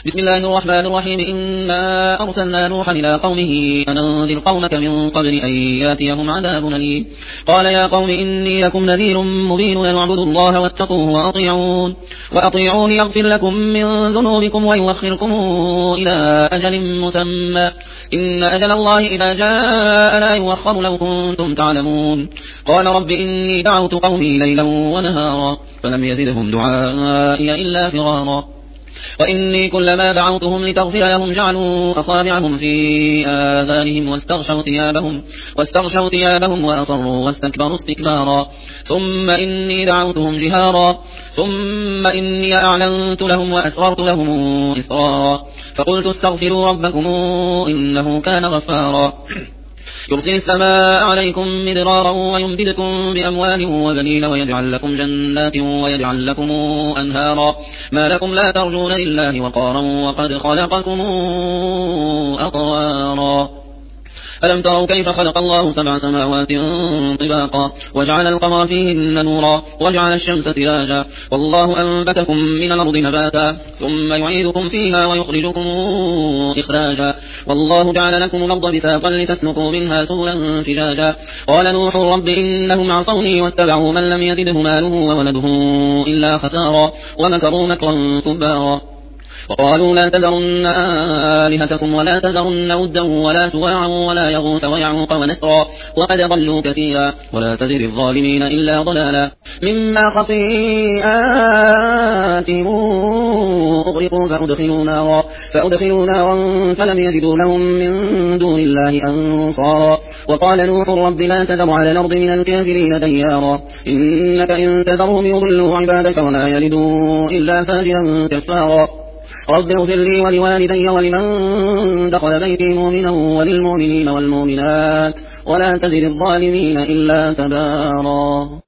بسم الله الرحمن الرحيم. إنا أرسلنا نوحا إلى قومه أن أنذر قومك من قبل أن ياتيهم عذاب أليم. قال يا قوم إني لكم نذير مبين أن اعبدوا الله واتقوه وأطيعون يغفر لكم من ذنوبكم ويؤخركم إلى أجل مسمى إن أجل الله إذا جاء لا يؤخر لو كنتم تعلمون. قال رب إني دعوت قومي ليلا ونهارا فلم يزدهم دعائي إلا فرارا. وإني كلما دعوتهم لتغفر لهم جعلوا أصابعهم في آذانهم واستغشوا ثيابهم وأصروا واستكبروا استكبارا. ثم إني دعوتهم جهارا ثم إني أعلنت لهم وأسررت لهم إسرارا. فقلت استغفروا ربكم إنه كان غفارا يرسل السماء عليكم مدرارا ويمددكم بأموال وبنين ويجعل لكم جنات ويجعل لكم أنهارا. ما لكم لا ترجون لله وقارا وقد خلقكم أطوارا. ألم تروا كيف خلق الله 7 سماوات طباقا وجعل القمر فيهن نورا وجعل الشمس سراجا والله أنبتكم من الأرض نباتا ثم يعيدكم فيها ويخرجكم إخراجا والله جعل لكم الأرض بساطا لتسلكوا منها سبلا فجاجا. قال نوح رب إنهم عصوني واتبعوا من لم يزده ماله وولده إلا خسارا ومكروا مكرا كبارا. وقالوا لا تذرن آلهتكم ولا تذرن ودا ولا سواعا ولا يغوث ويعوق ونسرا وقد ضلوا كثيرا ولا تزد الظالمين إلا ضلالا. مما خطيئاتهم أغرقوا فأدخلوا نارا فلم يجدوا لهم من دون الله أنصارا. وقال نوح رب لا تذر على الأرض من الكافرين ديارا إنك إن تذرهم يضلوا عبادك ولا يلدوا إلا فاجرا كفارا. رب اغفر لي ولوالدي ولمن دخل بيتي مؤمنا وللمؤمنين والمؤمنات ولا تزد الظالمين إلا تبارا.